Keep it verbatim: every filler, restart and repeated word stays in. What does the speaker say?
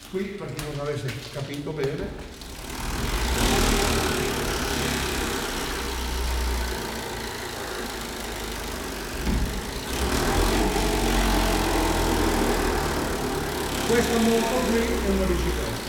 Qui, per chi non avesse capito bene, questa moto qui è una bicicletta.